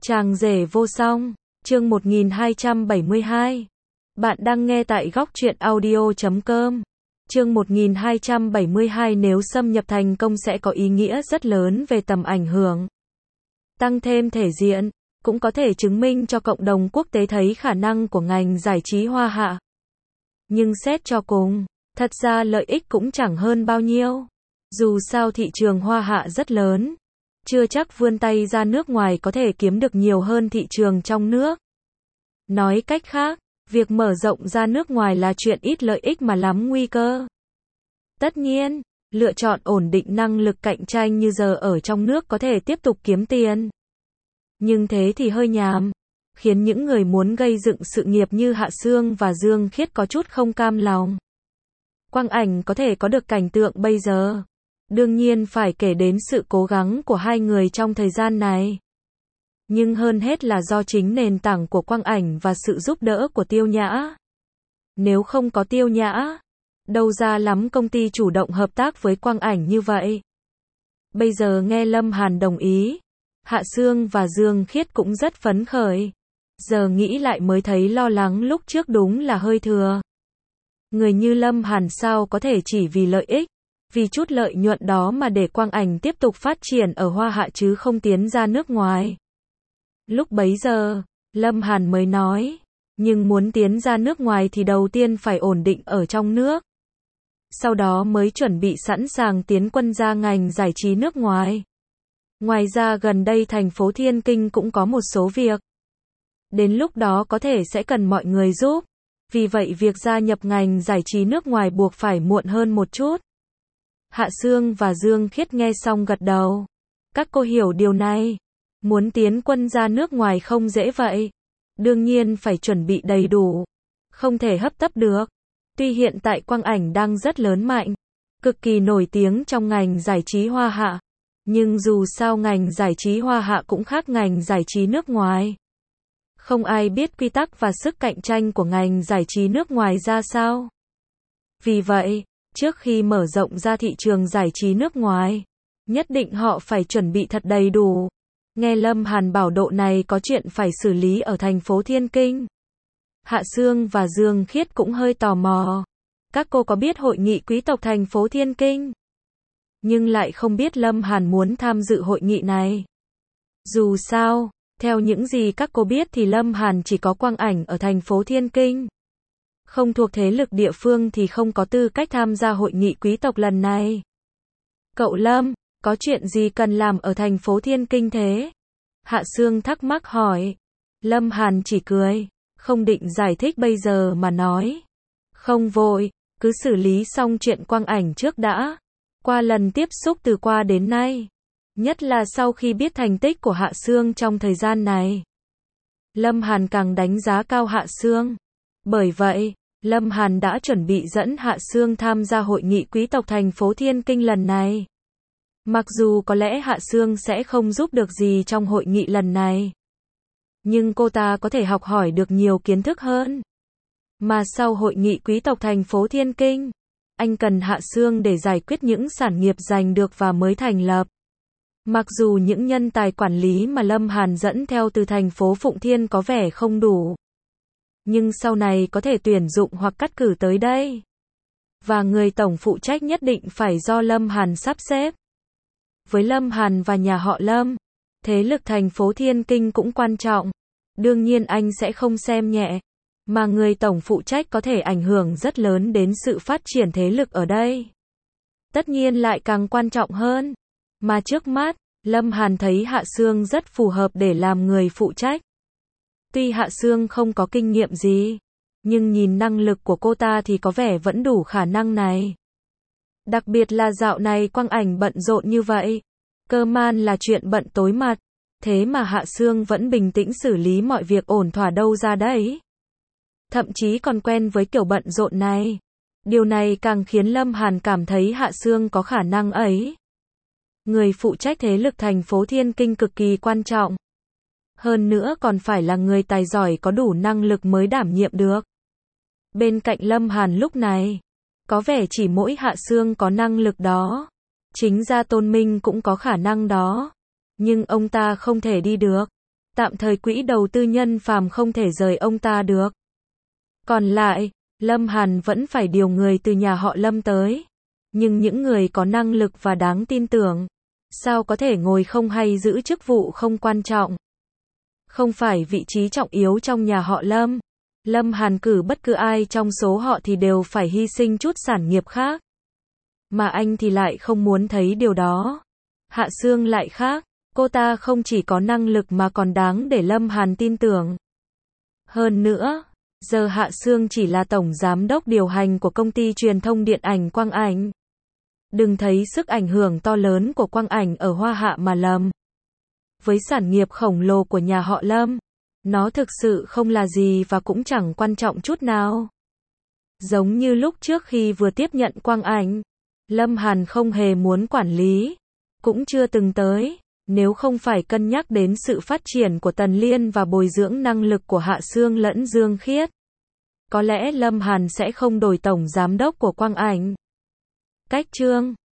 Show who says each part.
Speaker 1: Chàng rể vô song, chương 1272. Bạn đang nghe tại góc truyện audio.com. Chương 1272 nếu xâm nhập thành công sẽ có ý nghĩa rất lớn về tầm ảnh hưởng. Tăng thêm thể diện, cũng có thể chứng minh cho cộng đồng quốc tế thấy khả năng của ngành giải trí Hoa Hạ. Nhưng xét cho cùng, thật ra lợi ích cũng chẳng hơn bao nhiêu. Dù sao thị trường Hoa Hạ rất lớn, chưa chắc vươn tay ra nước ngoài có thể kiếm được nhiều hơn thị trường trong nước. Nói cách khác, việc mở rộng ra nước ngoài là chuyện ít lợi ích mà lắm nguy cơ. Tất nhiên, lựa chọn ổn định năng lực cạnh tranh như giờ ở trong nước có thể tiếp tục kiếm tiền. Nhưng thế thì hơi nhàm, khiến những người muốn gây dựng sự nghiệp như Hạ Sương và Dương Khiết có chút không cam lòng. Quang Ảnh có thể có được cảnh tượng bây giờ, đương nhiên phải kể đến sự cố gắng của hai người trong thời gian này. Nhưng hơn hết là do chính nền tảng của Quang Ảnh và sự giúp đỡ của Tiêu Nhã. Nếu không có Tiêu Nhã, đâu ra lắm công ty chủ động hợp tác với Quang Ảnh như vậy. Bây giờ nghe Lâm Hàn đồng ý, Hạ Sương và Dương Khiết cũng rất phấn khởi. Giờ nghĩ lại mới thấy lo lắng lúc trước đúng là hơi thừa. Người như Lâm Hàn sao có thể chỉ vì lợi ích, vì chút lợi nhuận đó mà để Quang Ảnh tiếp tục phát triển ở Hoa Hạ chứ không tiến ra nước ngoài. Lúc bấy giờ, Lâm Hàn mới nói, nhưng muốn tiến ra nước ngoài thì đầu tiên phải ổn định ở trong nước. Sau đó mới chuẩn bị sẵn sàng tiến quân ra ngành giải trí nước ngoài. Ngoài ra gần đây thành phố Thiên Kinh cũng có một số việc. Đến lúc đó có thể sẽ cần mọi người giúp. Vì vậy việc gia nhập ngành giải trí nước ngoài buộc phải muộn hơn một chút. Hạ Sương và Dương Khiết nghe xong gật đầu. Các cô hiểu điều này. Muốn tiến quân ra nước ngoài không dễ vậy. Đương nhiên phải chuẩn bị đầy đủ. Không thể hấp tấp được. Tuy hiện tại Quang Ảnh đang rất lớn mạnh, cực kỳ nổi tiếng trong ngành giải trí Hoa Hạ. Nhưng dù sao ngành giải trí Hoa Hạ cũng khác ngành giải trí nước ngoài. Không ai biết quy tắc và sức cạnh tranh của ngành giải trí nước ngoài ra sao. Vì vậy, trước khi mở rộng ra thị trường giải trí nước ngoài, nhất định họ phải chuẩn bị thật đầy đủ. Nghe Lâm Hàn bảo độ này có chuyện phải xử lý ở thành phố Thiên Kinh. Hạ Sương và Dương Khiết cũng hơi tò mò. Các cô có biết hội nghị quý tộc thành phố Thiên Kinh, nhưng lại không biết Lâm Hàn muốn tham dự hội nghị này. Dù sao, theo những gì các cô biết thì Lâm Hàn chỉ có Quang Ảnh ở thành phố Thiên Kinh. Không thuộc thế lực địa phương thì không có tư cách tham gia hội nghị quý tộc lần này. Cậu Lâm, có chuyện gì cần làm ở thành phố Thiên Kinh thế? Hạ Sương thắc mắc hỏi. Lâm Hàn chỉ cười, không định giải thích bây giờ mà nói. Không vội, cứ xử lý xong chuyện Quang Ảnh trước đã. Qua lần tiếp xúc từ qua đến nay, nhất là sau khi biết thành tích của Hạ Sương trong thời gian này, Lâm Hàn càng đánh giá cao Hạ Sương. Bởi vậy, Lâm Hàn đã chuẩn bị dẫn Hạ Sương tham gia hội nghị quý tộc thành phố Thiên Kinh lần này. Mặc dù có lẽ Hạ Sương sẽ không giúp được gì trong hội nghị lần này, nhưng cô ta có thể học hỏi được nhiều kiến thức hơn. Mà sau hội nghị quý tộc thành phố Thiên Kinh, anh cần Hạ Sương để giải quyết những sản nghiệp giành được và mới thành lập. Mặc dù những nhân tài quản lý mà Lâm Hàn dẫn theo từ thành phố Phụng Thiên có vẻ không đủ, nhưng sau này có thể tuyển dụng hoặc cắt cử tới đây. Và người tổng phụ trách nhất định phải do Lâm Hàn sắp xếp. Với Lâm Hàn và nhà họ Lâm, thế lực thành phố Thiên Kinh cũng quan trọng. Đương nhiên anh sẽ không xem nhẹ. Mà người tổng phụ trách có thể ảnh hưởng rất lớn đến sự phát triển thế lực ở đây. Tất nhiên lại càng quan trọng hơn. Mà trước mắt, Lâm Hàn thấy Hạ Sương rất phù hợp để làm người phụ trách. Tuy Hạ Sương không có kinh nghiệm gì, nhưng nhìn năng lực của cô ta thì có vẻ vẫn đủ khả năng này. Đặc biệt là dạo này Quang Ảnh bận rộn như vậy. Cơ man là chuyện bận tối mặt. Thế mà Hạ Sương vẫn bình tĩnh xử lý mọi việc ổn thỏa đâu ra đấy. Thậm chí còn quen với kiểu bận rộn này. Điều này càng khiến Lâm Hàn cảm thấy Hạ Sương có khả năng ấy. Người phụ trách thế lực thành phố Thiên Kinh cực kỳ quan trọng. Hơn nữa còn phải là người tài giỏi có đủ năng lực mới đảm nhiệm được. Bên cạnh Lâm Hàn lúc này, có vẻ chỉ mỗi Hạ Sương có năng lực đó. Chính ra Tôn Minh cũng có khả năng đó. Nhưng ông ta không thể đi được. Tạm thời quỹ đầu tư nhân phàm không thể rời ông ta được. Còn lại, Lâm Hàn vẫn phải điều người từ nhà họ Lâm tới. Nhưng những người có năng lực và đáng tin tưởng, sao có thể ngồi không hay giữ chức vụ không quan trọng. Không phải vị trí trọng yếu trong nhà họ Lâm. Lâm Hàn cử bất cứ ai trong số họ thì đều phải hy sinh chút sản nghiệp khác. Mà anh thì lại không muốn thấy điều đó. Hạ Sương lại khác, cô ta không chỉ có năng lực mà còn đáng để Lâm Hàn tin tưởng. Hơn nữa, giờ Hạ Sương chỉ là tổng giám đốc điều hành của công ty truyền thông điện ảnh Quang Ảnh. Đừng thấy sức ảnh hưởng to lớn của Quang Ảnh ở Hoa Hạ mà lầm. Với sản nghiệp khổng lồ của nhà họ Lâm, nó thực sự không là gì và cũng chẳng quan trọng chút nào. Giống như lúc trước khi vừa tiếp nhận Quang Ảnh, Lâm Hàn không hề muốn quản lý, cũng chưa từng tới, nếu không phải cân nhắc đến sự phát triển của Tần Liên và bồi dưỡng năng lực của Hạ Sương lẫn Dương Khiết. Có lẽ Lâm Hàn sẽ không đổi tổng giám đốc của Quang Ảnh. Cách chương